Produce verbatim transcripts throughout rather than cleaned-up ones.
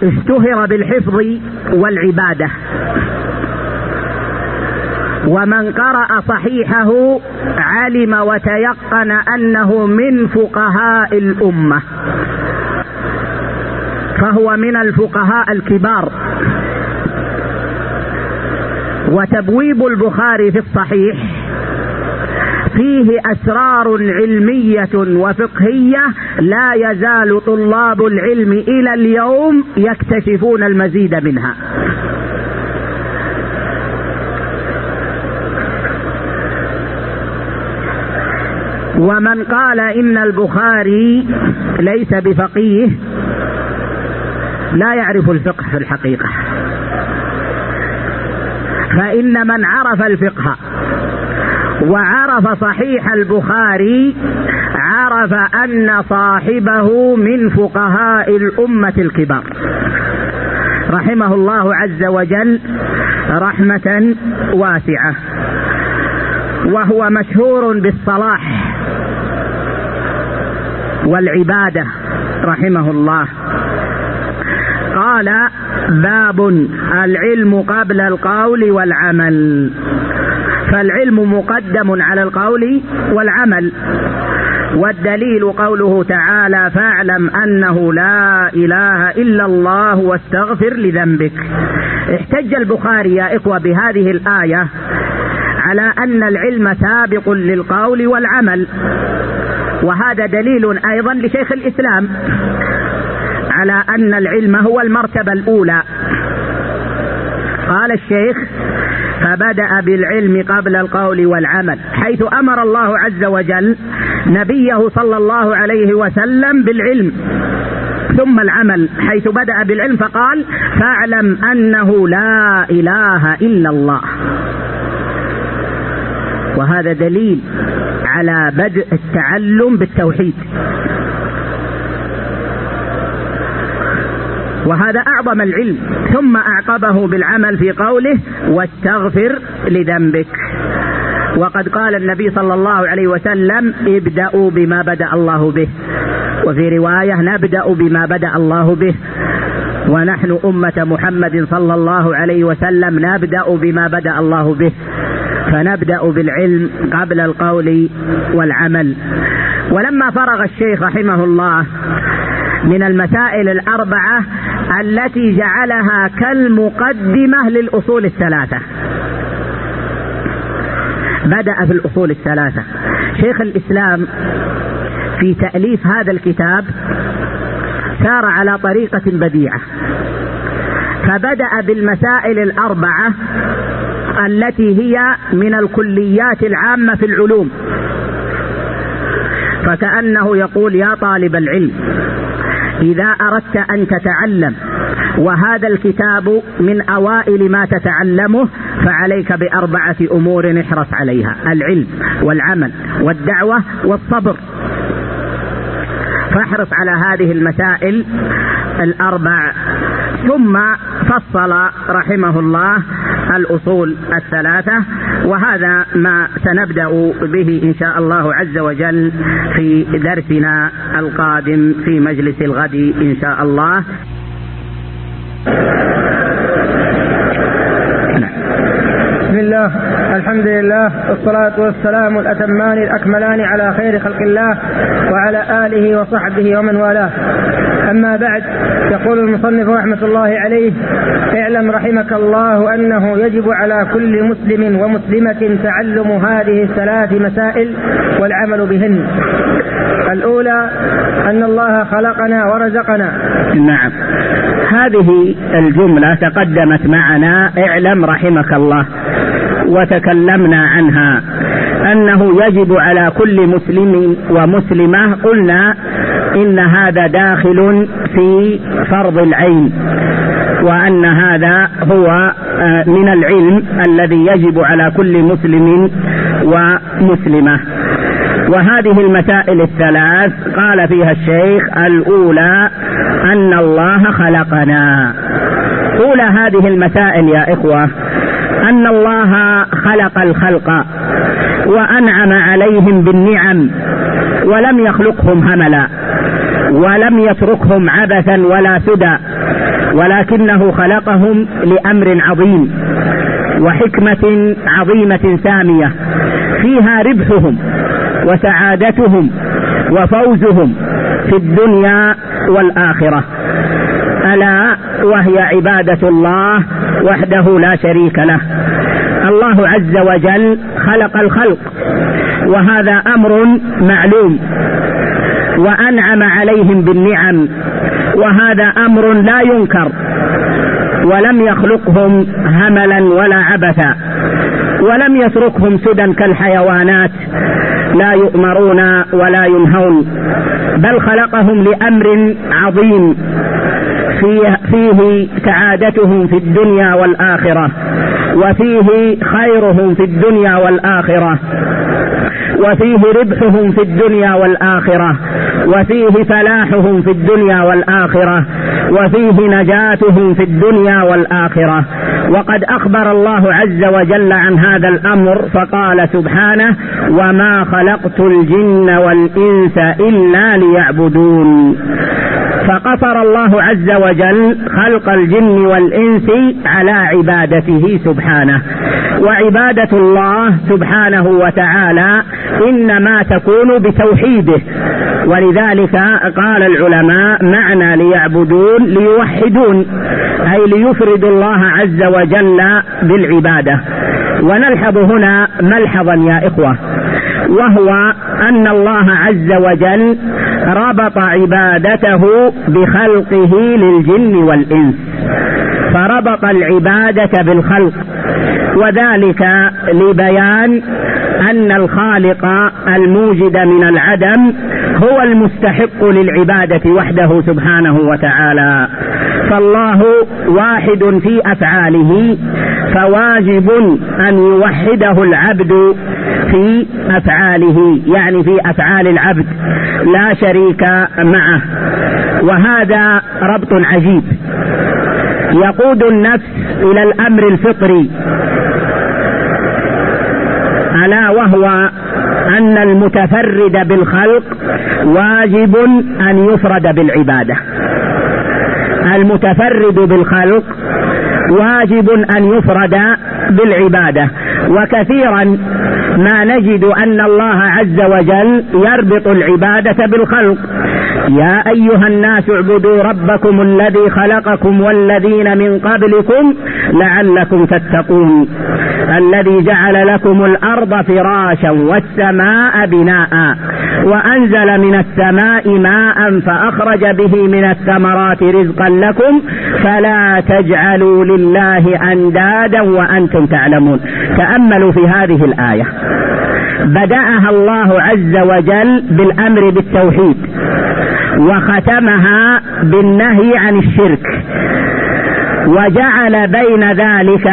اشتهر بالحفظ والعبادة، ومن قرأ صحيحه علم وتيقن أنه من فقهاء الأمة، فهو من الفقهاء الكبار. وتبويب البخاري في الصحيح فيه أسرار علمية وفقهية لا يزال طلاب العلم إلى اليوم يكتشفون المزيد منها. ومن قال إن البخاري ليس بفقيه لا يعرف الفقه في الحقيقة، فإن من عرف الفقه وعرف صحيح البخاري عرف أن صاحبه من فقهاء الأمة الكبار رحمه الله عز وجل رحمة واسعة. وهو مشهور بالصلاح والعبادة رحمه الله. قال: باب العلم قبل القول والعمل، فالعلم مقدم على القول والعمل، والدليل قوله تعالى: فاعلم أنه لا إله إلا الله واستغفر لذنبك. احتج البخاري يا إخوة بهذه الآية على أن العلم سابق للقول والعمل، وهذا دليل أيضا لشيخ الإسلام على أن العلم هو المرتبة الأولى. قال الشيخ: فبدأ بالعلم قبل القول والعمل، حيث أمر الله عز وجل نبيه صلى الله عليه وسلم بالعلم ثم العمل، حيث بدأ بالعلم فقال: فاعلم أنه لا إله إلا الله. وهذا دليل على بدء التعلم بالتوحيد، وهذا أعظم العلم. ثم أعقبه بالعمل في قوله: واستغفر لذنبك. وقد قال النبي صلى الله عليه وسلم: ابدأوا بما بدأ الله به، وفي رواية: نبدأ بما بدأ الله به. ونحن أمة محمد صلى الله عليه وسلم نبدأ بما بدأ الله به، فنبدأ بالعلم قبل القول والعمل. ولما فرغ الشيخ رحمه الله من المسائل الأربعة التي جعلها كالمقدمة للأصول الثلاثة، بدأ في الأصول الثلاثة. شيخ الإسلام في تأليف هذا الكتاب سار على طريقة بديعة، فبدأ بالمسائل الأربعة التي هي من الكليات العامة في العلوم، فكأنه يقول: يا طالب العلم، إذا أردت أن تتعلم وهذا الكتاب من أوائل ما تتعلمه فعليك بأربعة أمور احرص عليها: العلم والعمل والدعوة والصبر. فاحرص على هذه المسائل الأربع. ثم فصل رحمه الله الأصول الثلاثة، وهذا ما سنبدأ به إن شاء الله عز وجل في درسنا القادم في مجلس الغد إن شاء الله. بسم الله، الحمد لله، والصلاة والسلام الأتمان الأكملان على خير خلق الله وعلى آله وصحبه ومن والاه. أما بعد، يقول المصنف رحمة الله عليه: اعلم رحمك الله أنه يجب على كل مسلم ومسلمة تعلم هذه الثلاث مسائل والعمل بهن. الأولى أن الله خلقنا ورزقنا. نعم، هذه الجملة تقدمت معنا: اعلم رحمك الله، وتكلمنا عنها أنه يجب على كل مسلم ومسلمة. قلنا إن هذا داخل في فرض العين، وأن هذا هو من العلم الذي يجب على كل مسلم ومسلمة. وهذه المسائل الثلاث قال فيها الشيخ: الأولى أن الله خلقنا. أولى هذه المسائل يا إخوة أن الله خلق الخلق وأنعم عليهم بالنعم ولم يخلقهم هملا، ولم يتركهم عبثا ولا سدى، ولكنه خلقهم لأمر عظيم وحكمة عظيمة سامية فيها ربحهم وسعادتهم وفوزهم في الدنيا والآخرة، ألا وهي عبادة الله وحده لا شريك له. الله عز وجل خلق الخلق، وهذا أمر معلوم، وأنعم عليهم بالنعم، وهذا أمر لا ينكر، ولم يخلقهم هملا ولا عبثا، ولم يتركهم سدى كالحيوانات لا يؤمرون ولا ينهون، بل خلقهم لأمر عظيم فيه, فيه سعادتهم في الدنيا والآخرة، وفيه خيرهم في الدنيا والآخرة، وفيه ربحهم في الدنيا والآخرة، وفيه فلاحهم في الدنيا والآخرة، وفيه نجاتهم في الدنيا والآخرة. وقد أخبر الله عز وجل عن هذا الأمر فقال سبحانه: وما خلقت الجن والإنس إلا ليعبدون. فقصر الله عز وجل خلق الجن والإنس على عبادته سبحانه، وعبادة الله سبحانه وتعالى إنما تكون بتوحيده، ولذلك قال العلماء معنى ليعبدون ليوحدون، أي ليفردوا الله عز وجل بالعبادة. ونلحظ هنا ملحظا يا إخوة، وهو أن الله عز وجل ربط عبادته بخلقه للجن والإنس، فربط العبادة بالخلق، وذلك لبيان أن الخالق الموجد من العدم هو المستحق للعبادة وحده سبحانه وتعالى. فالله واحد في أفعاله، فواجب أن يوحده العبد في أفعاله، يعني في أفعال العبد لا شريك معه. وهذا ربط عجيب يقود النفس إلى الأمر الفطري، ألا وهو أن المتفرد بالخلق واجب أن يفرد بالعبادة. المتفرد بالخلق واجب أن يفرد بالعبادة. وكثيرا ما نجد أن الله عز وجل يربط العبادة بالخلق: يا أيها الناس اعبدوا ربكم الذي خلقكم والذين من قبلكم لعلكم تتقون، الذي جعل لكم الأرض فراشا والسماء بناء وأنزل من السماء ماء فأخرج به من الثمرات رزقا لكم فلا تجعلوا لله أندادا وأنتم تعلمون. تأملوا في هذه الآية، بدأها الله عز وجل بالأمر بالتوحيد، وختمها بالنهي عن الشرك، وجعل بين ذلك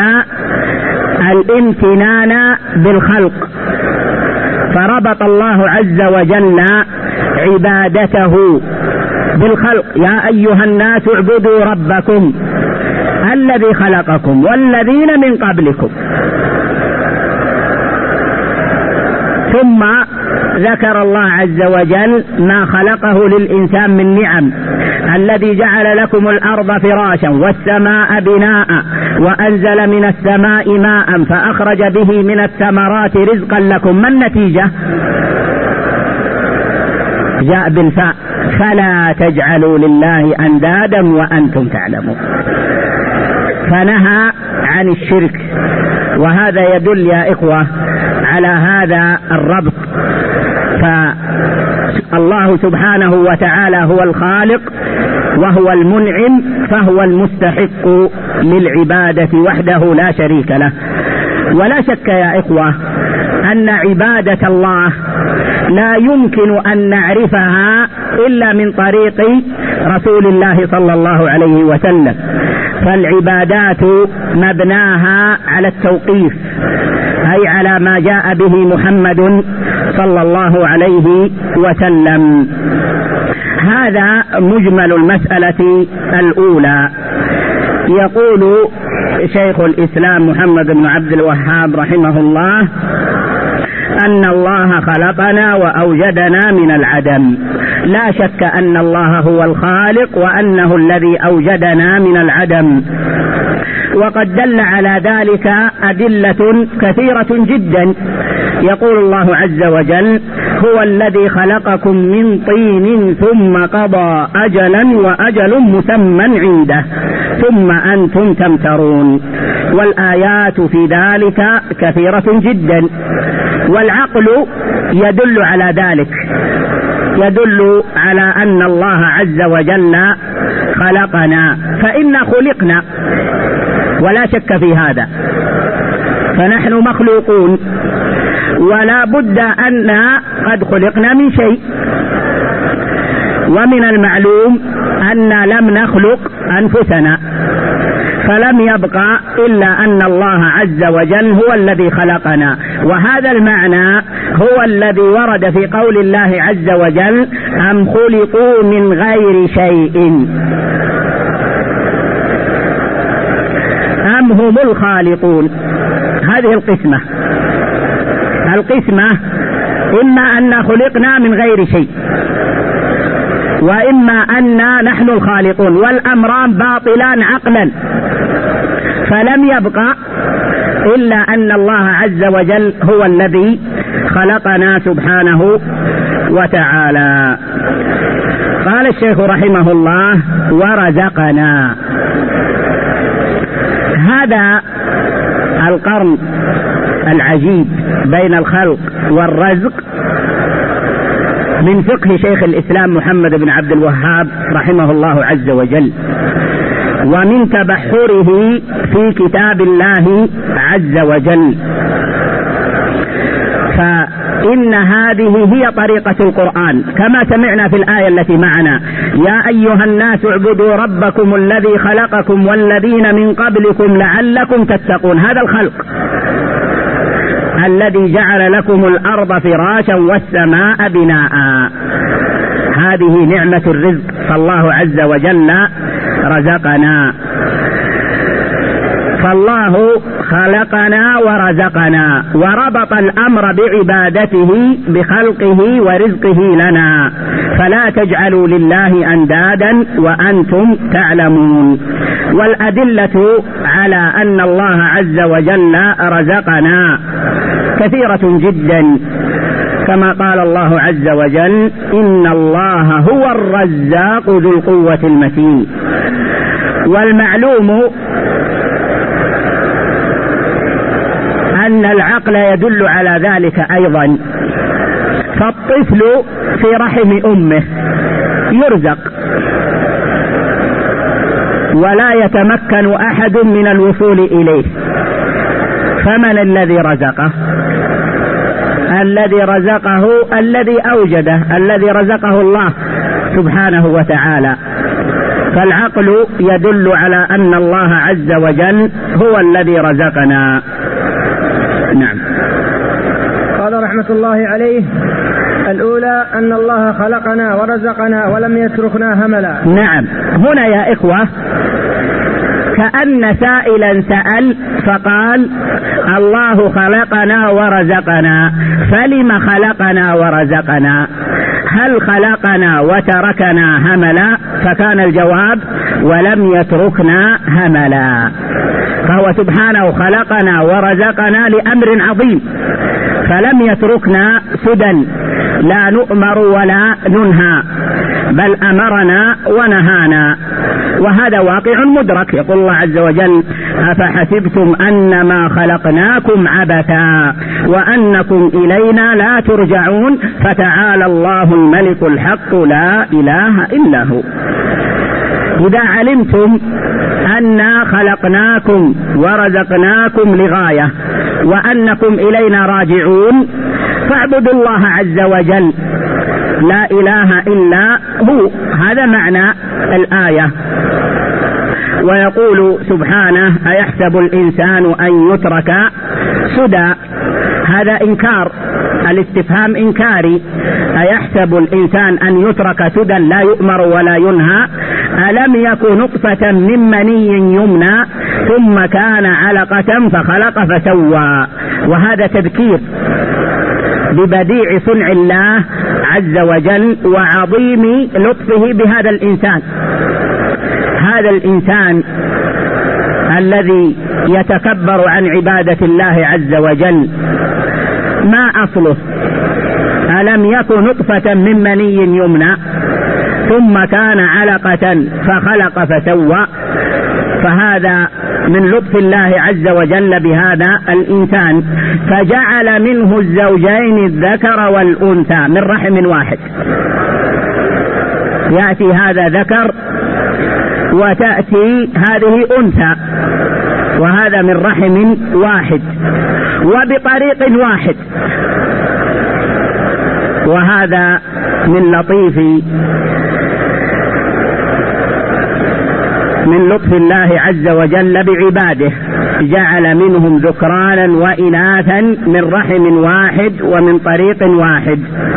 الامتنان بالخلق، فربط الله عز وجل عبادته بالخلق: يا أيها الناس اعبدوا ربكم الذي خلقكم والذين من قبلكم. ثم ذكر الله عز وجل ما خلقه للإنسان من نعم: الذي جعل لكم الأرض فراشا والسماء بناء وأنزل من السماء ماء فأخرج به من الثمرات رزقا لكم. ما النتيجة؟ جاء بالفاء: فلا تجعلوا لله أندادا وأنتم تعلمون. فنهى عن الشرك، وهذا يدل يا إخوة على هذا الربط. فالله سبحانه وتعالى هو الخالق وهو المنعم، فهو المستحق للعبادة وحده لا شريك له. ولا شك يا إخوة أن عبادة الله لا يمكن أن نعرفها إلا من طريق رسول الله صلى الله عليه وسلم، فالعبادات مبناها على التوقيف، أي على ما جاء به محمد صلى الله عليه وسلم. هذا مجمل المسألة الأولى. يقول شيخ الإسلام محمد بن عبد الوهاب رحمه الله أن الله إنما خلقنا وأوجدنا من العدم. لا شك أن الله هو الخالق وأنه الذي أوجدنا من العدم، وقد دل على ذلك أدلة كثيرة جدا. يقول الله عز وجل: هو الذي خلقكم من طين ثم قضى أجلا وأجل مسمى عنده ثم أنتم تمترون. والآيات في ذلك كثيرة جدا، والعقل يدل على ذلك، يدل على أن الله عز وجل خلقنا، فإنا خلقنا ولا شك في هذا، فنحن مخلوقون، ولا بد أن قد خلقنا من شيء. ومن المعلوم أن لم نخلق أنفسنا، فلم يبقى إلا أن الله عز وجل هو الذي خلقنا. وهذا المعنى هو الذي ورد في قول الله عز وجل: أم خلقوا من غير شيء أم هم الخالقون. هذه القسمة القسمة إما أن خلقنا من غير شيء، وإما أن نحن الخالقون، والأمران باطلان عقلا، فلم يبقى إلا أن الله عز وجل هو الذي خلقنا سبحانه وتعالى. قال الشيخ رحمه الله: ورزقنا. هذا القرن العجيب بين الخلق والرزق من فقه شيخ الإسلام محمد بن عبد الوهاب رحمه الله عز وجل، ومن تبحره في كتاب الله عز وجل. فإن هذه هي طريقة القرآن كما سمعنا في الآية التي معنا: يا أيها الناس اعبدوا ربكم الذي خلقكم والذين من قبلكم لعلكم تتقون. هذا الخلق الذي جعل لكم الأرض فراشا والسماء بناء. هذه نعمة الرزق، فالله عز وجل رزقنا، فالله خلقنا ورزقنا، وربط الأمر بعبادته بخلقه ورزقه لنا، فلا تجعلوا لله أندادا وأنتم تعلمون. والأدلة على أن الله عز وجل رزقنا كثيرة جدا، كما قال الله عز وجل: إن الله هو الرزاق ذو القوة المتين. والمعلوم أن العقل يدل على ذلك أيضا، فالطفل في رحم أمه يرزق ولا يتمكن أحد من الوصول إليه، فمن الذي رزقه؟ الذي رزقه الذي أوجده، الذي رزقه الله سبحانه وتعالى. فالعقل يدل على أن الله عز وجل هو الذي رزقنا. نعم. قال رحمة الله عليه: الأولى أن الله خلقنا ورزقنا ولم يتركنا هملا. نعم. هنا يا إخوة كأن سائلا سأل فقال: الله خلقنا ورزقنا، فلم خلقنا ورزقنا؟ هل خلقنا وتركنا هملا؟ فكان الجواب: ولم يتركنا هملا. فهو سبحانه خلقنا ورزقنا لأمر عظيم، فلم يتركنا سدى لا نؤمر ولا ننهى، بل أمرنا ونهانا، وهذا واقع مدرك. يقول الله عز وجل: أفحسبتم أنما خلقناكم عبثا وأنكم إلينا لا ترجعون فتعالى الله الملك الحق لا إله إلا هو. إذا علمتم أنا خلقناكم ورزقناكم لغاية وأنكم إلينا راجعون، فاعبدوا الله عز وجل، لا إله إلا هو. هذا معنى الآية. ويقول سبحانه: أيحسب الإنسان أن يترك سدى؟ هذا إنكار، الاستفهام إنكاري. أيحسب الإنسان أن يترك سدى لا يؤمر ولا ينهى؟ ألم يكن نطفة من مني يمنى ثم كان علقة فخلق فسوى. وهذا تذكير ببديع صنع الله عز وجل وعظيم لطفه بهذا الإنسان. هذا الإنسان الذي يتكبر عن عبادة الله عز وجل ما أصله؟ ألم يكن نطفة من مني يمنى ثم كان علقة فخلق فسوى. فهذا من لطف الله عز وجل بهذا الإنسان، فجعل منه الزوجين الذكر والأنثى من رحم واحد. يأتي هذا ذكر وتأتي هذه أنثى، وهذا من رحم واحد وبطريق واحد. وهذا من لطيف من لطف الله عز وجل بعباده، جعل منهم ذكرانا وإناثا من رحم واحد ومن طريق واحد.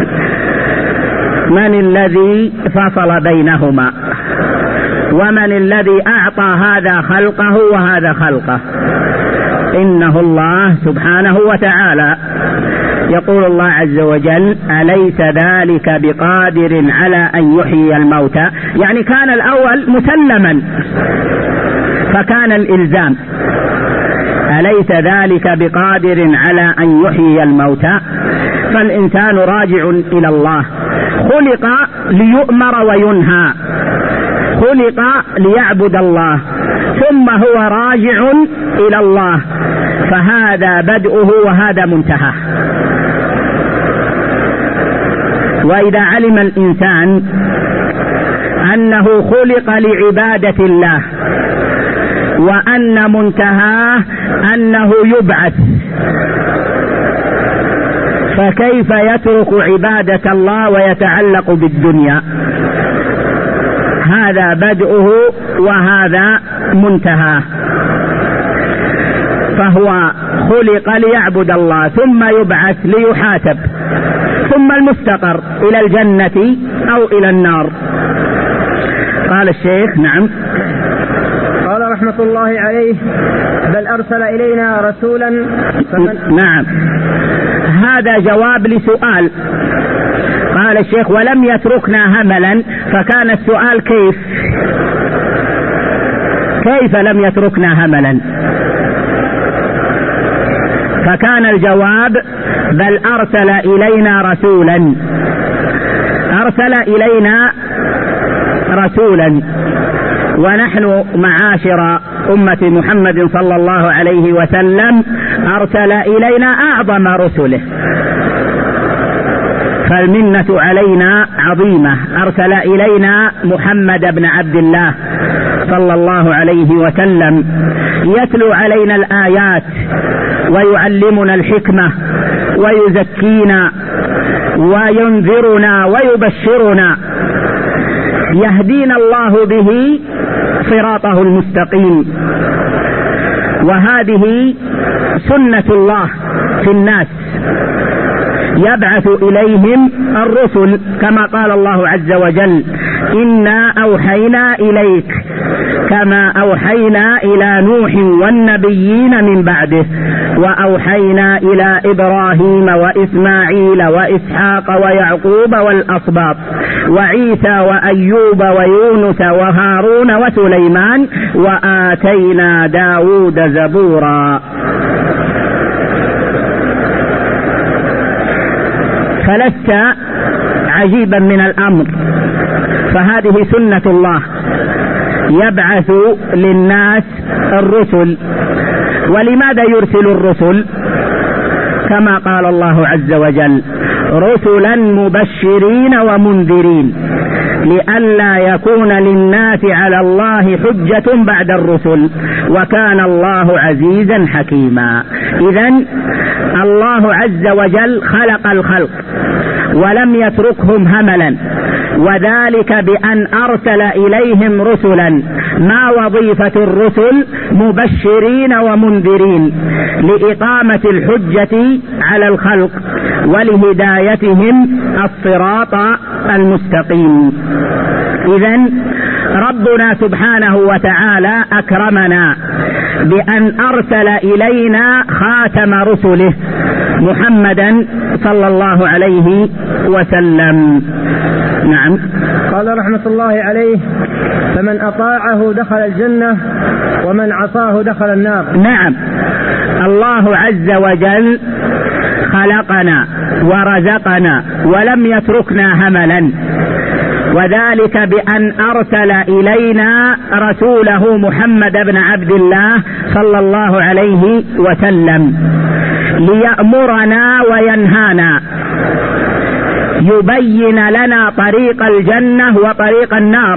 من الذي فصل بينهما؟ ومن الذي أعطى هذا خلقه وهذا خلقه؟ إنه الله سبحانه وتعالى. يقول الله عز وجل: أليس ذلك بقادر على أن يحيي الموتى؟ يعني كان الأول مسلما فكان الإلزام. أليس ذلك بقادر على أن يحيي الموتى؟ فالإنسان راجع إلى الله، خلق ليؤمر وينهى، خلق ليعبد الله، ثم هو راجع إلى الله. فهذا بدءه وهذا منتهى. وإذا علم الإنسان أنه خلق لعبادة الله وأن منتهاه أنه يبعث، فكيف يترك عبادة الله ويتعلق بالدنيا؟ هذا بدءه وهذا منتهاه. فهو خلق ليعبد الله ثم يبعث ليحاسب، ثم المستقر إلى الجنة أو إلى النار. قال الشيخ: نعم. قال رحمة الله عليه: بل أرسل إلينا رسولا فمن... نعم، هذا جواب لسؤال. قال الشيخ: ولم يتركنا هملا. فكان السؤال كيف كيف لم يتركنا هملا؟ فكان الجواب: بل أرسل إلينا رسولا. أرسل إلينا رسولا، ونحن معاشر أمة محمد صلى الله عليه وسلم أرسل إلينا أعظم رسله، فالمنة علينا عظيمة. أرسل إلينا محمد بن عبد الله صلى الله عليه وسلم يتلو علينا الآيات ويعلمنا الحكمة ويزكينا وينذرنا ويبشرنا، يهدينا الله به صراطه المستقيم. وهذه سنة الله في الناس، يبعث إليهم الرسل كما قال الله عز وجل: إنا أوحينا إليك كما أوحينا إلى نوح والنبيين من بعده، وأوحينا إلى إبراهيم وإسماعيل وإسحاق ويعقوب والأسباط وعيسى وأيوب ويونس وهارون وسليمان وآتينا داود زبورا. فلست عجيبا من الأمر، فهذه سنة الله، يبعث للناس الرسل. ولماذا يرسل الرسل؟ كما قال الله عز وجل: رسلا مبشرين ومنذرين لئلا يكون للناس على الله حجة بعد الرسل وكان الله عزيزا حكيما. إذن الله عز وجل خلق الخلق ولم يتركهم هملا، وذلك بأن أرسل إليهم رسلا. ما وظيفة الرسل؟ مبشرين ومنذرين لإقامة الحجة على الخلق ولهدايتهم الصراط المستقيم. إذن ربنا سبحانه وتعالى أكرمنا بأن أرسل إلينا خاتم رسله محمدا صلى الله عليه وسلم. نعم. قال رحمة الله عليه: فمن أطاعه دخل الجنة ومن عصاه دخل النار. نعم، الله عز وجل خلقنا ورزقنا ولم يتركنا هملا، وذلك بأن أرسل إلينا رسوله محمد بن عبد الله صلى الله عليه وسلم ليأمرنا وينهانا، يبين لنا طريق الجنة وطريق النار.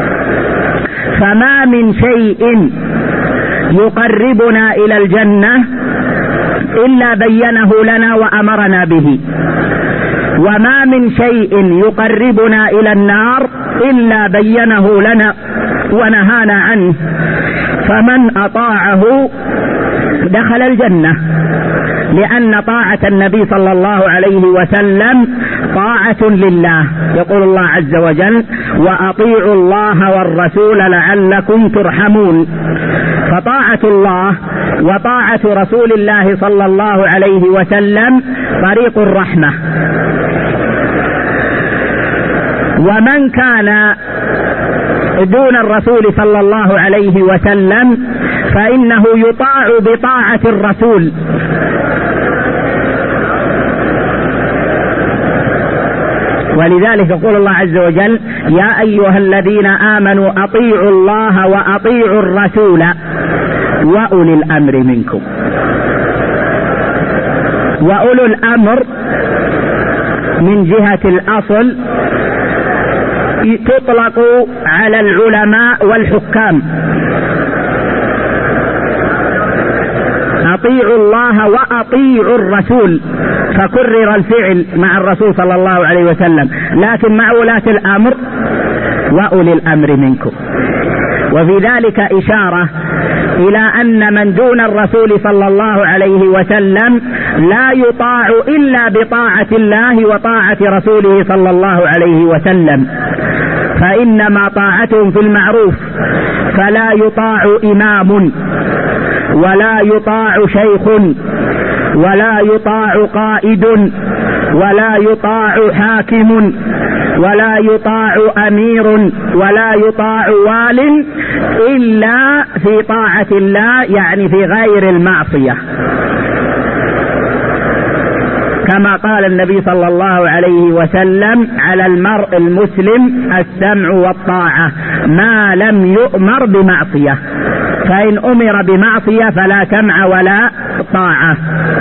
فما من شيء يقربنا إلى الجنة إلا بينه لنا وأمرنا به، وما من شيء يقربنا إلى النار إلا بينه لنا ونهانا عنه. فمن أطاعه دخل الجنة، لأن طاعة النبي صلى الله عليه وسلم طاعة لله. يقول الله عز وجل: وأطيعوا الله والرسول لعلكم ترحمون. فطاعة الله وطاعة رسول الله صلى الله عليه وسلم طريق الرحمة. ومن كان دون الرسول صلى الله عليه وسلم فإنه يطاع بطاعة الرسول، ولذلك يقول الله عز وجل: يا أيها الذين آمنوا أطيعوا الله وأطيعوا الرسول وأولي الأمر منكم. وأولو الأمر من جهة الأصل تطلق على العلماء والحكام. أطيعوا الله وأطيعوا الرسول، فكرر الفعل مع الرسول صلى الله عليه وسلم، لكن مع ولاة الأمر وأولي الأمر منكم. وفي ذلك إشارة إلى أن من دون الرسول صلى الله عليه وسلم لا يطاع إلا بطاعة الله وطاعة رسوله صلى الله عليه وسلم، فإنما طاعتهم في المعروف، فلا يطاع إمام ولا يطاع شيخ ولا يطاع قائد ولا يطاع حاكم ولا يطاع أمير ولا يطاع وال إلا في طاعة الله، يعني في غير المعصية، كما قال النبي صلى الله عليه وسلم: على المرء المسلم السمع والطاعة ما لم يؤمر بمعصية، فإن أمر بمعصية فلا سمع ولا طاعة.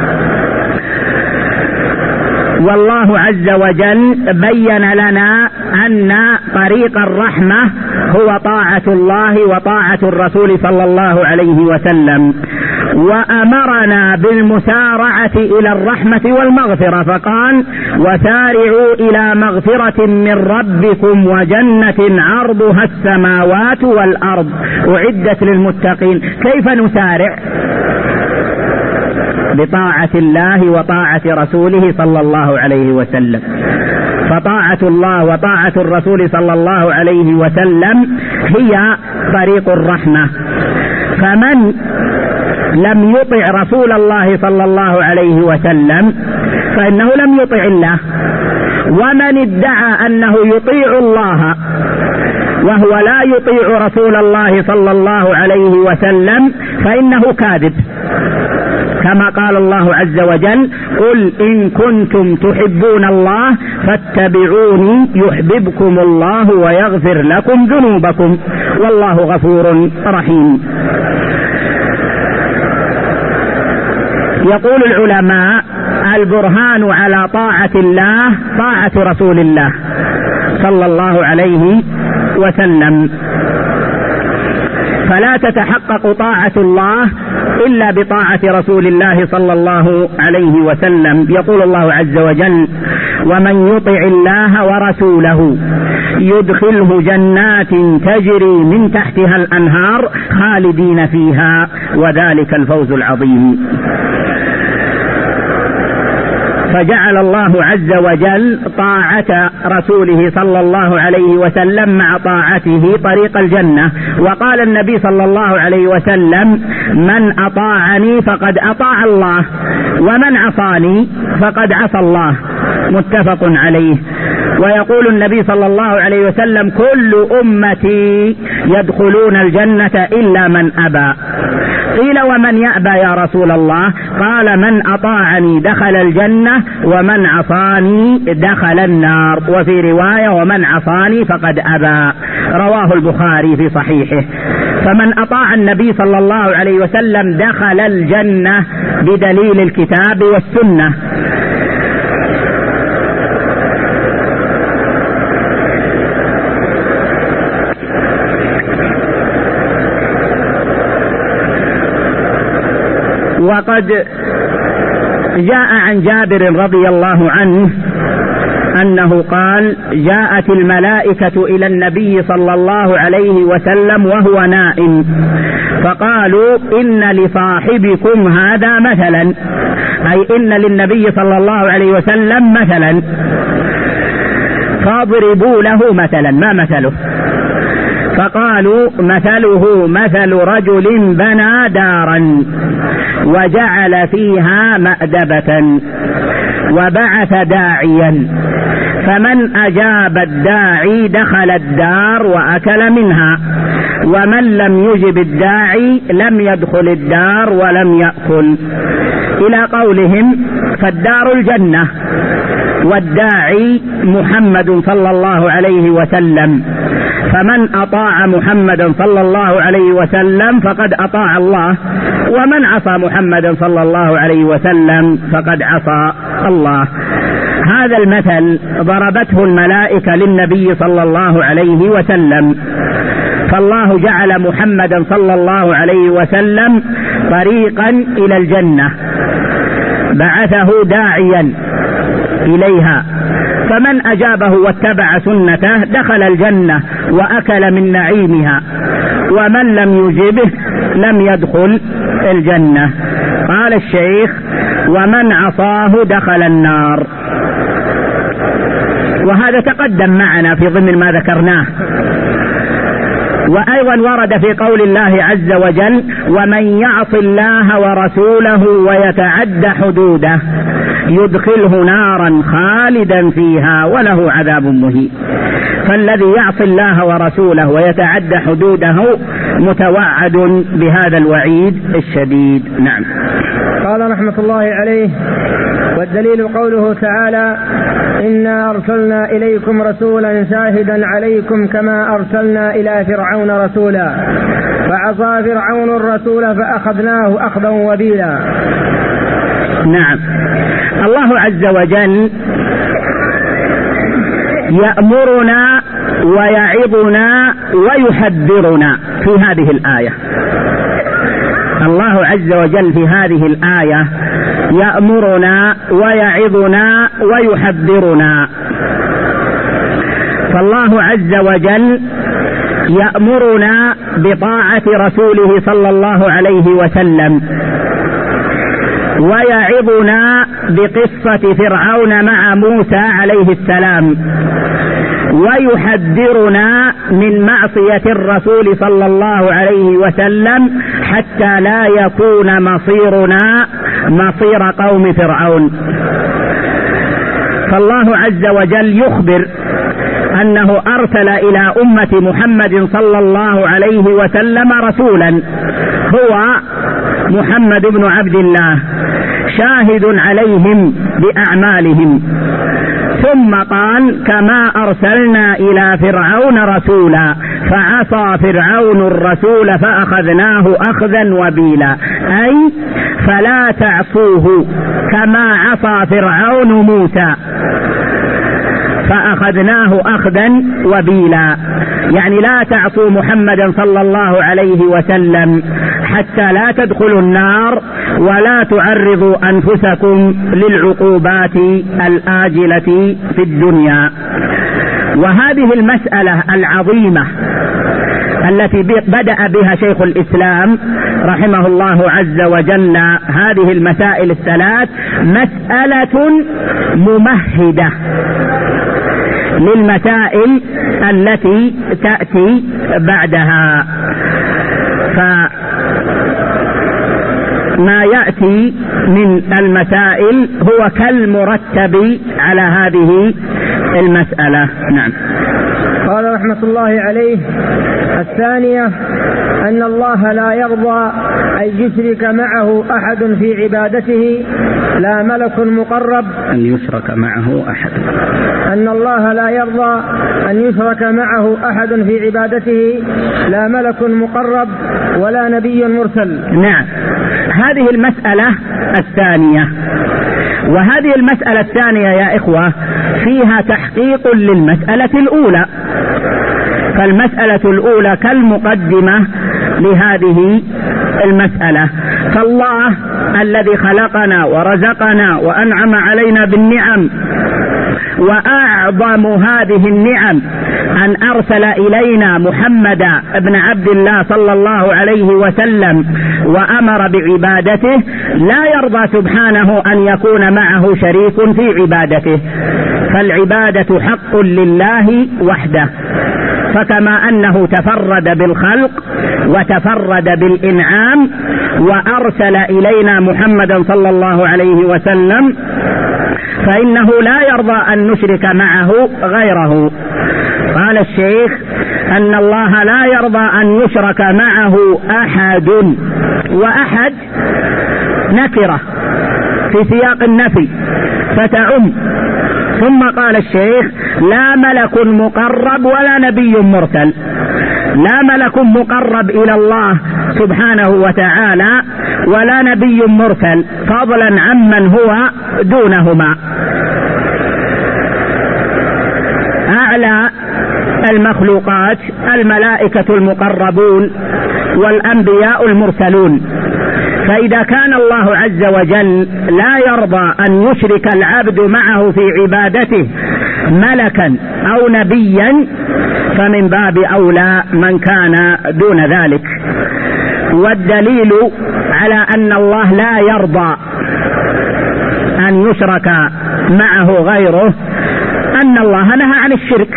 والله عز وجل بين لنا أن طريق الرحمة هو طاعة الله وطاعة الرسول صلى الله عليه وسلم، وأمرنا بالمسارعة إلى الرحمة والمغفرة، فقال: وسارعوا إلى مغفرة من ربكم وجنة عرضها السماوات والأرض أعدت للمتقين. كيف نسارع؟ بطاعة الله وطاعة رسوله صلى الله عليه وسلم. فطاعة الله وطاعة الرسول صلى الله عليه وسلم هي طريق الرحمة. فمن لم يطع رسول الله صلى الله عليه وسلم فإنه لم يطع الله، ومن ادعى أنه يطيع الله وهو لا يطيع رسول الله صلى الله عليه وسلم فإنه كاذب، كما قال الله عز وجل: قل إن كنتم تحبون الله فاتبعوني يحببكم الله ويغفر لكم ذنوبكم والله غفور رحيم. يقول العلماء: البرهان على طاعة الله طاعة رسول الله صلى الله عليه وسلم، فلا تتحقق طاعة الله إلا بطاعة رسول الله صلى الله عليه وسلم. يقول الله عز وجل: ومن يطع الله ورسوله يدخله جنات تجري من تحتها الأنهار خالدين فيها وذلك الفوز العظيم. فجعل الله عز وجل طاعة رسوله صلى الله عليه وسلم مع طاعته طريق الجنة. وقال النبي صلى الله عليه وسلم: من أطاعني فقد أطاع الله ومن عصاني فقد عصى الله، متفق عليه. ويقول النبي صلى الله عليه وسلم: كل أمتي يدخلون الجنة إلا من أبى. قيل: ومن يأبى يا رسول الله؟ قال: من أطاعني دخل الجنة ومن عصاني دخل النار. وفي رواية: ومن عصاني فقد أبى. رواه البخاري في صحيحه. فمن أطاع النبي صلى الله عليه وسلم دخل الجنة بدليل الكتاب والسنة. وقد جاء عن جابر رضي الله عنه أنه قال: جاءت الملائكة إلى النبي صلى الله عليه وسلم وهو نائم فقالوا: إن لصاحبكم هذا مثلا، أي إن للنبي صلى الله عليه وسلم مثلا، فاضربوا له مثلا. ما مثله؟ فقالوا: مثله مثل رجل بنى دارا وجعل فيها مأدبة وبعث داعيا، فمن أجاب الداعي دخل الدار وأكل منها، ومن لم يجب الداعي لم يدخل الدار ولم يأكل، إلى قولهم: فالدار الجنة والداعي محمد صلى الله عليه وسلم، فمن أطاع محمدا صلى الله عليه وسلم فقد أطاع الله، ومن عصى محمدا صلى الله عليه وسلم فقد عصى الله. هذا المثل ضربته الملائكة للنبي صلى الله عليه وسلم، فالله جعل محمدا صلى الله عليه وسلم طريقا إلى الجنة، بعثه داعيا إليها، فمن أجابه واتبع سنته دخل الجنة وأكل من نعيمها، ومن لم يجبه لم يدخل الجنة. قال الشيخ: ومن عصاه دخل النار. وهذا تقدم معنا في ضمن ما ذكرناه. وأيضا ورد في قول الله عز وجل: ومن يعص الله ورسوله ويتعد حدوده يدخله نارا خالدا فيها وله عذاب مهين. فالذي يعصي الله ورسوله ويتعد حدوده متوعد بهذا الوعيد الشديد. نعم. قال رحمة الله عليه: والدليل قوله تعالى: إنا أرسلنا إليكم رسولا شاهدا عليكم كما أرسلنا إلى فرعون رسولا فعصى فرعون الرسول فأخذناه أخذا وبيلا. نعم. الله عز وجل يأمرنا ويعظنا ويحذرنا في هذه الآية. الله عز وجل في هذه الآية يأمرنا ويعظنا ويحذرنا. فالله عز وجل يأمرنا بطاعة رسوله صلى الله عليه وسلم، ويعظنا بقصة فرعون مع موسى عليه السلام، ويحذرنا من معصية الرسول صلى الله عليه وسلم حتى لا يكون مصيرنا مصير قوم فرعون. فالله عز وجل يخبر أنه أرسل إلى أمة محمد صلى الله عليه وسلم رسولا هو محمد بن عبد الله شاهد عليهم بأعمالهم، ثم قال: كما أرسلنا إلى فرعون رسولا فعصى فرعون الرسول فأخذناه أخذا وبيلا، أي فلا تعصوه كما عصى فرعون موسى. فأخذناه أخذا وبيلا، يعني لا تعصوا محمدا صلى الله عليه وسلم حتى لا تدخلوا النار ولا تعرضوا أنفسكم للعقوبات الآجلة في الدنيا. وهذه المسألة العظيمة التي بدأ بها شيخ الإسلام رحمه الله عز وجل هذه المسائل الثلاث مسألة ممهدة للمسائل التي تأتي بعدها، فما يأتي من المسائل هو كالمرتب على هذه المسألة. نعم. قال رحمة الله عليه: الثانية أن الله لا يرضى أن يشرك معه أحد في عبادته، لا ملك مقرب أن يشرك معه أحد أن الله لا يرضى أن يشرك معه أحد في عبادته، لا ملك مقرب ولا نبي مرسل. نعم، هذه المسألة الثانية. وهذه المسألة الثانية يا إخوة فيها تحقيق للمسألة الأولى، فالمسألة الأولى كالمقدمة لهذه المسألة. فالله الذي خلقنا ورزقنا وأنعم علينا بالنعم، وأعظم هذه النعم أن أرسل إلينا محمد بن عبد الله صلى الله عليه وسلم وأمر بعبادته، لا يرضى سبحانه أن يكون معه شريك في عبادته، فالعبادة حق لله وحده. فكما أنه تفرد بالخلق وتفرد بالإنعام وأرسل إلينا محمدا صلى الله عليه وسلم، فإنه لا يرضى أن نشرك معه غيره. قال الشيخ أن الله لا يرضى أن يشرك معه أحد، وأحد نكرة في سياق النفي فتعم. ثم قال الشيخ: لا ملك مقرب ولا نبي مرسل، لا ملك مقرب إلى الله سبحانه وتعالى ولا نبي مرسل، فضلا عمن هو دونهما. أعلى المخلوقات الملائكة المقربون والأنبياء المرسلون، فإذا كان الله عز وجل لا يرضى أن يشرك العبد معه في عبادته ملكا أو نبيا، فمن باب أولى من كان دون ذلك. والدليل على أن الله لا يرضى أن يشرك معه غيره أن الله نهى عن الشرك،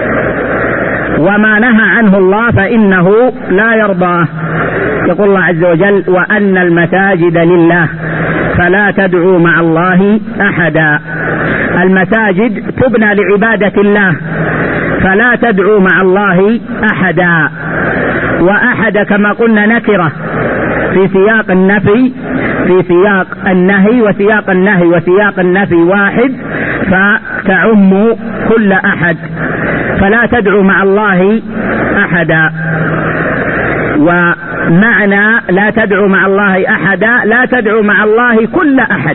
وما نهى عنه الله فإنه لا يرضاه. يقول الله عز وجل: وأن المساجد لله فلا تدعوا مع الله أحدا. المساجد تبنى لعبادة الله فلا تدعوا مع الله أحدا. وأحد كما قلنا نكرة في سياق النفي في سياق النهي، وسياق النهي وسياق النفي واحد فتعم كل أحد، فلا تدعوا مع الله أحدا. ومعنى لا تدعوا مع الله أحدا لا تدعوا مع الله كل أحد.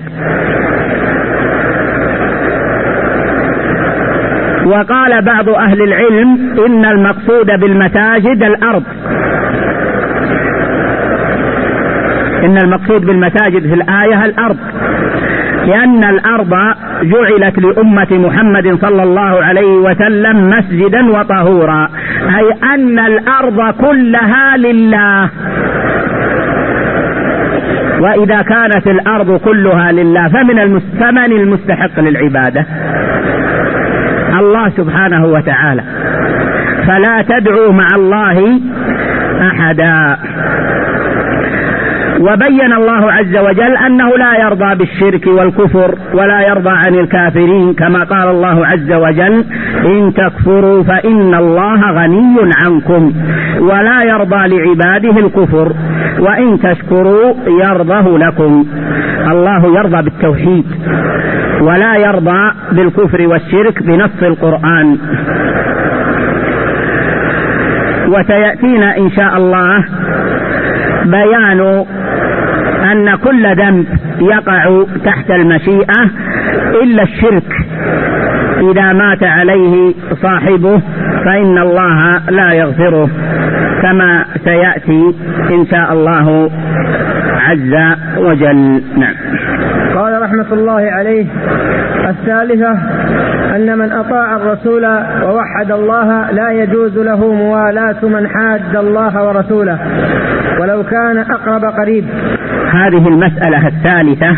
وقال بعض أهل العلم إن المقصود بالمساجد الأرض، إن المقصود بالمساجد في الآية الأرض، لأن الأرض جعلت لأمة محمد صلى الله عليه وسلم مسجدا وطهورا، أي أن الأرض كلها لله. وإذا كانت الأرض كلها لله فمن المستمن المستحق للعبادة الله سبحانه وتعالى، فلا تدعوا مع الله أحدا. وبين الله عز وجل أنه لا يرضى بالشرك والكفر ولا يرضى عن الكافرين، كما قال الله عز وجل: إن تكفروا فإن الله غني عنكم ولا يرضى لعباده الكفر وإن تشكروا يرضه لكم. الله يرضى بالتوحيد ولا يرضى بالكفر والشرك بنص القرآن. وسيأتينا إن شاء الله بيان أن كل ذنب يقع تحت المشيئة إلا الشرك، إذا مات عليه صاحبه فإن الله لا يغفره، كما سيأتي إن شاء الله عز وجل. نعم. قال رحمة الله عليه: الثالثة أن من أطاع الرسول ووحد الله لا يجوز له موالاة من حاد الله ورسوله ولو كان أقرب قريب. هذه المسألة الثالثة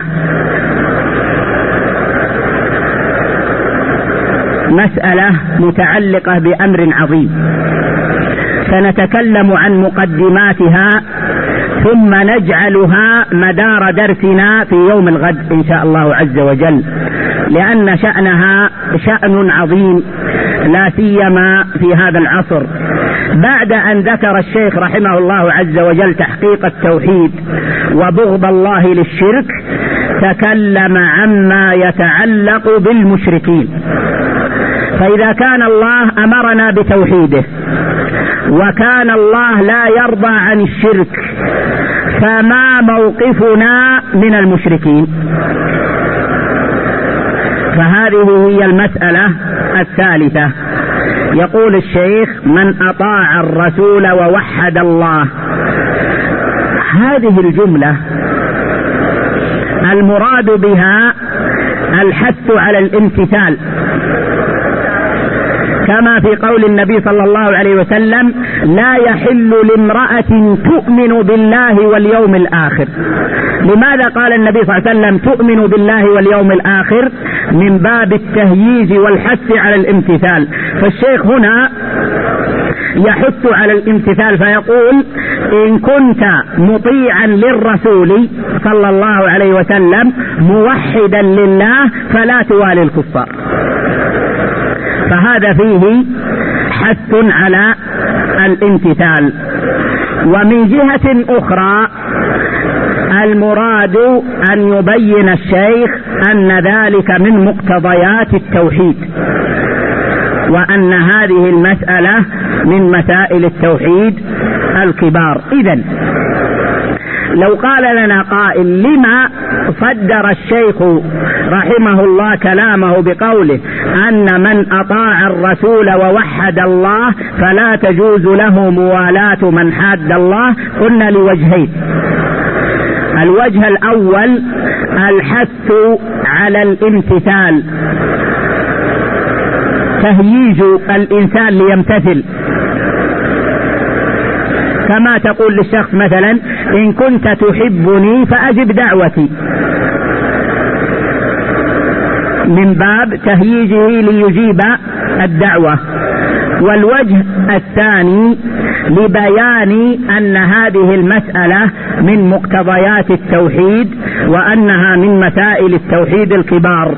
مسألة متعلقة بأمر عظيم، سنتكلم عن مقدماتها ثم نجعلها مدار درسنا في يوم الغد إن شاء الله عز وجل، لأن شأنها شأن عظيم لا سيما في هذا العصر. بعد أن ذكر الشيخ رحمه الله عز وجل تحقيق التوحيد وبغض الله للشرك، تكلم عما يتعلق بالمشركين. فإذا كان الله أمرنا بتوحيده وكان الله لا يرضى عن الشرك، فما موقفنا من المشركين؟ فهذه هي المسألة الثالثة. يقول الشيخ: من أطاع الرسول ووحد الله. هذه الجملة المراد بها الحث على الامتثال، كما في قول النبي صلى الله عليه وسلم: لا يحل لامرأة تؤمن بالله واليوم الآخر. لماذا قال النبي صلى الله عليه وسلم تؤمن بالله واليوم الآخر؟ من باب التهييج والحث على الامتثال. فالشيخ هنا يحث على الامتثال فيقول: إن كنت مطيعا للرسول صلى الله عليه وسلم موحدا لله فلا توالي الكفار. فهذا فيه حث على الامتثال. ومن جهة أخرى المراد أن يبين الشيخ أن ذلك من مقتضيات التوحيد، وأن هذه المسألة من مسائل التوحيد الكبار. إذن لو قال لنا قائل: لما صدر الشيخ رحمه الله كلامه بقوله أن من أطاع الرسول ووحد الله فلا تجوز له موالاة من حاد الله؟ قلنا لوجهين. الوجه الأول الحث على الامتثال، تهييج الإنسان ليمتثل، كما تقول للشخص مثلا: إن كنت تحبني فأجب دعوتي، من باب تهييجه ليجيب الدعوة. والوجه الثاني لبيان أن هذه المسألة من مقتضيات التوحيد وأنها من مسائل التوحيد الكبار،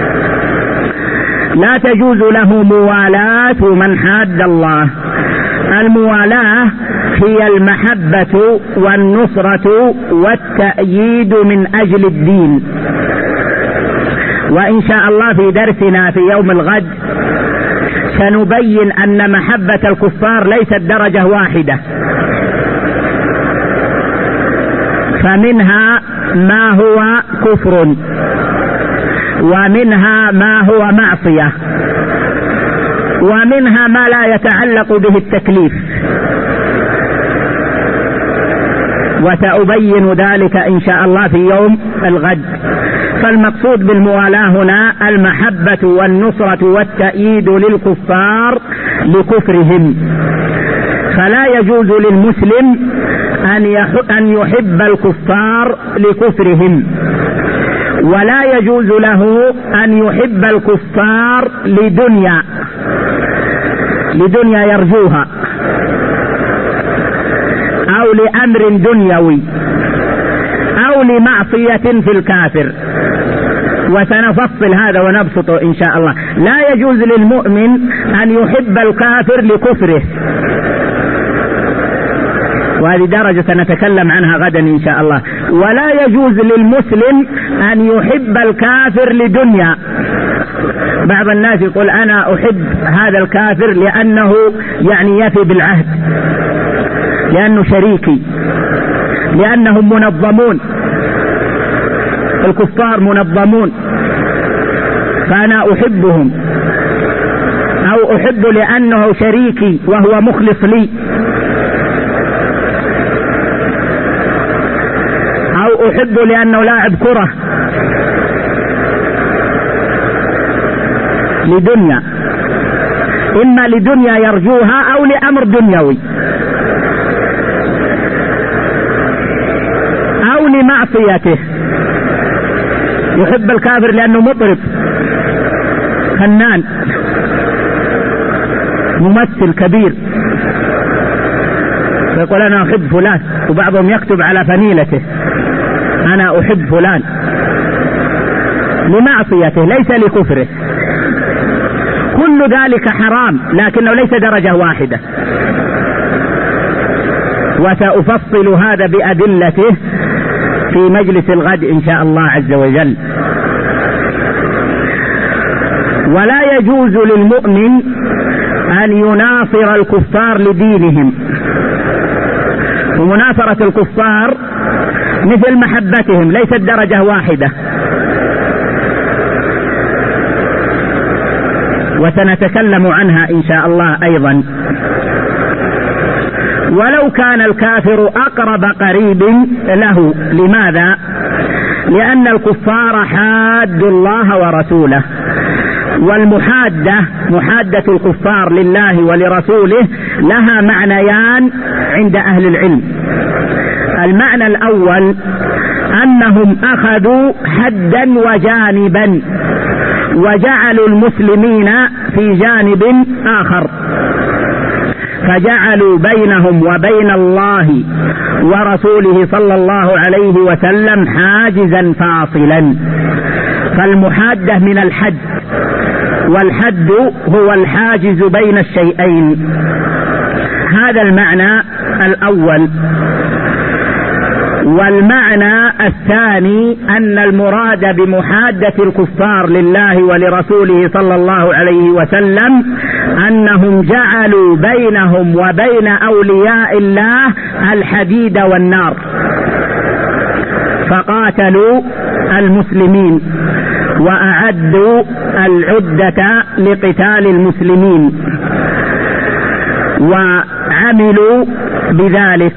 لا تجوز له موالاة من حاد الله. الموالاة هي المحبة والنصرة والتأييد من أجل الدين. وإن شاء الله في درسنا في يوم الغد سنبين أن محبة الكفار ليست درجة واحدة، فمنها ما هو كفر ومنها ما هو معصية ومنها ما لا يتعلق به التكليف، وسأبين ذلك إن شاء الله في يوم الغد. فالمقصود بالموالاة هنا المحبة والنصرة والتأييد للكفار لكفرهم، فلا يجوز للمسلم أن يحب الكفار لكفرهم، ولا يجوز له أن يحب الكفار لدنيا لدنيا يرجوها أو لأمر دنيوي أو لمعصية في الكافر، وسنفصل هذا ونبسطه إن شاء الله. لا يجوز للمؤمن أن يحب الكافر لكفره، وهذه درجة سنتكلم عنها غدا إن شاء الله. ولا يجوز للمسلم أن يحب الكافر لدنيا. بعض الناس يقول: أنا أحب هذا الكافر لأنه يعني يفي بالعهد، لأنه شريكي، لأنهم منظمون، الكفار منظمون، فأنا أحبهم، أو أحب لأنه شريكي وهو مخلص لي، أو أحب لأنه لاعب كرة لدنيا، إما لدنيا يرجوها أو لأمر دنيوي أو لمعصيته. يحب الكافر لأنه مطرب فنان ممثل كبير، فيقول أنا أحب فلان، وبعضهم يكتب على فنيلته أنا أحب فلان لمعصيته ليس لكفره. كل ذلك حرام لكنه ليس درجة واحدة، وسأفصل هذا بأدلته في مجلس الغد إن شاء الله عز وجل. ولا يجوز للمؤمن أن يناصر الكفار لدينهم، ومناصرة الكفار مثل محبتهم ليست درجة واحدة، وسنتكلم عنها إن شاء الله أيضا. ولو كان الكافر أقرب قريب له. لماذا؟ لأن الكفار حادوا الله ورسوله، والمحادة محادة الكفار لله ولرسوله لها معنيان عند أهل العلم. المعنى الأول أنهم أخذوا حدا وجانبا وجعلوا المسلمين في جانب آخر، فجعلوا بينهم وبين الله ورسوله صلى الله عليه وسلم حاجزا فاصلا. فالمحادة من الحد، والحد هو الحاجز بين الشيئين. هذا المعنى الأول. والمعنى الثاني أن المراد بمحادة الكفار لله ولرسوله صلى الله عليه وسلم أنهم جعلوا بينهم وبين أولياء الله الحديد والنار، فقاتلوا المسلمين وأعدوا العدة لقتال المسلمين وعملوا بذلك،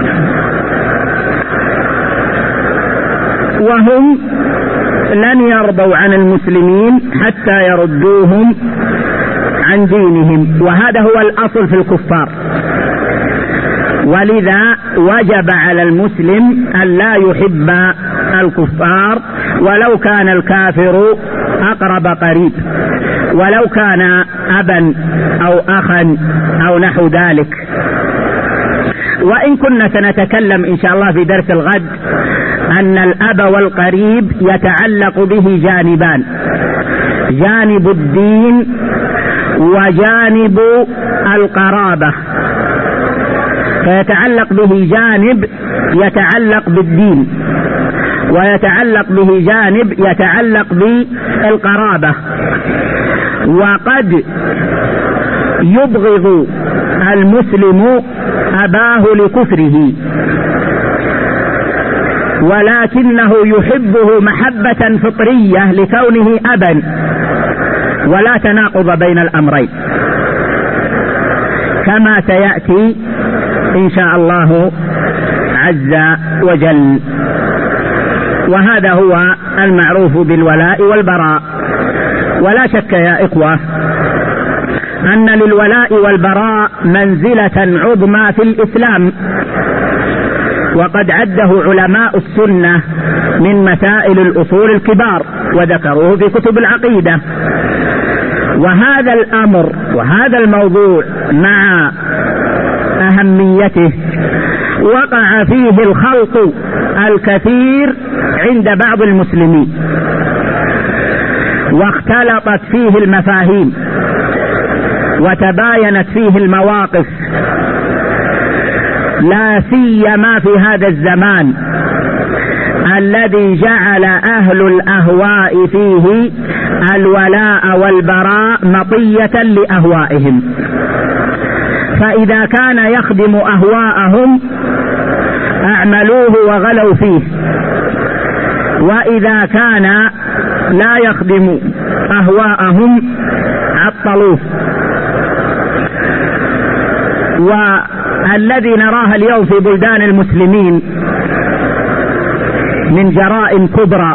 وهم لن يرضوا عن المسلمين حتى يردوهم عن دينهم، وهذا هو الأصل في الكفار. ولذا وجب على المسلم أن لا يحب الكفار ولو كان الكافر أقرب قريب، ولو كان أبا أو أخا أو نحو ذلك. وإن كنا سنتكلم إن شاء الله في درس الغد أن الأب والقريب يتعلق به جانبان، جانب الدين وجانب القرابة. فيتعلق به جانب يتعلق بالدين، ويتعلق به جانب يتعلق بالقرابة. وقد يبغض المسلم أباه لكفره، ولكنه يحبه محبة فطرية لكونه أبا، ولا تناقض بين الأمرين كما سيأتي إن شاء الله عز وجل. وهذا هو المعروف بالولاء والبراء. ولا شك يا إخوة أن للولاء والبراء منزلة عظمى في الإسلام، وقد عده علماء السنة من مسائل الأصول الكبار وذكروه في كتب العقيدة. وهذا الأمر وهذا الموضوع مع أهميته وقع فيه الخلط الكثير عند بعض المسلمين، واختلطت فيه المفاهيم وتباينت فيه المواقف، لا سيما في هذا الزمان الذي جعل أهل الأهواء فيه الولاء والبراء مطية لأهوائهم. فإذا كان يخدم أهواءهم أعملوه وغلوا فيه، وإذا كان لا يخدم أهواءهم عطلوه. والذي نراه اليوم في بلدان المسلمين من جرائم كبرى،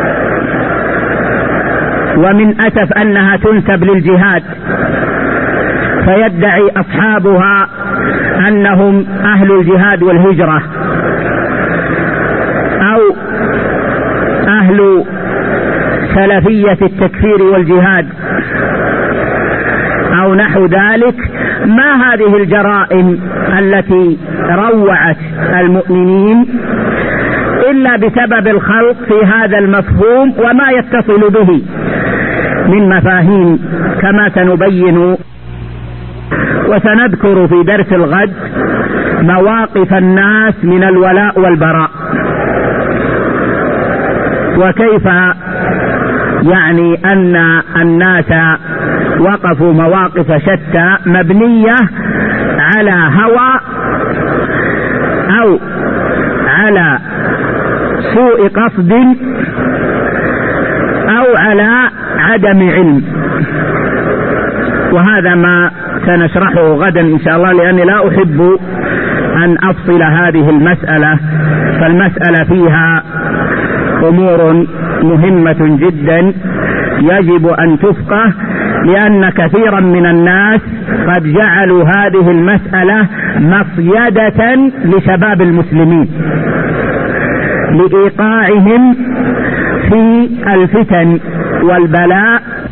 ومن أسف أنها تنسب للجهاد، فيدعي أصحابها أنهم أهل الجهاد والهجرة أو أهل سلفية التكفير والجهاد أو نحو ذلك. ما هذه الجرائم التي روعت المؤمنين إلا بسبب الخلق في هذا المفهوم وما يتصل به من مفاهيم، كما سنبين وسنذكر في درس الغد مواقف الناس من الولاء والبراء، وكيف يعني أن الناس وقفوا مواقف شتى مبنية على هوى أو على سوء قصد أو على عدم علم. وهذا ما سنشرحه غدا إن شاء الله، لأني لا أحب أن أفصل هذه المسألة، فالمسألة فيها أمور مهمة جدا يجب أن تفقه، لأن كثيرا من الناس قد جعلوا هذه المسألة مصيدة لشباب المسلمين لإيقاعهم في الفتن والبلاء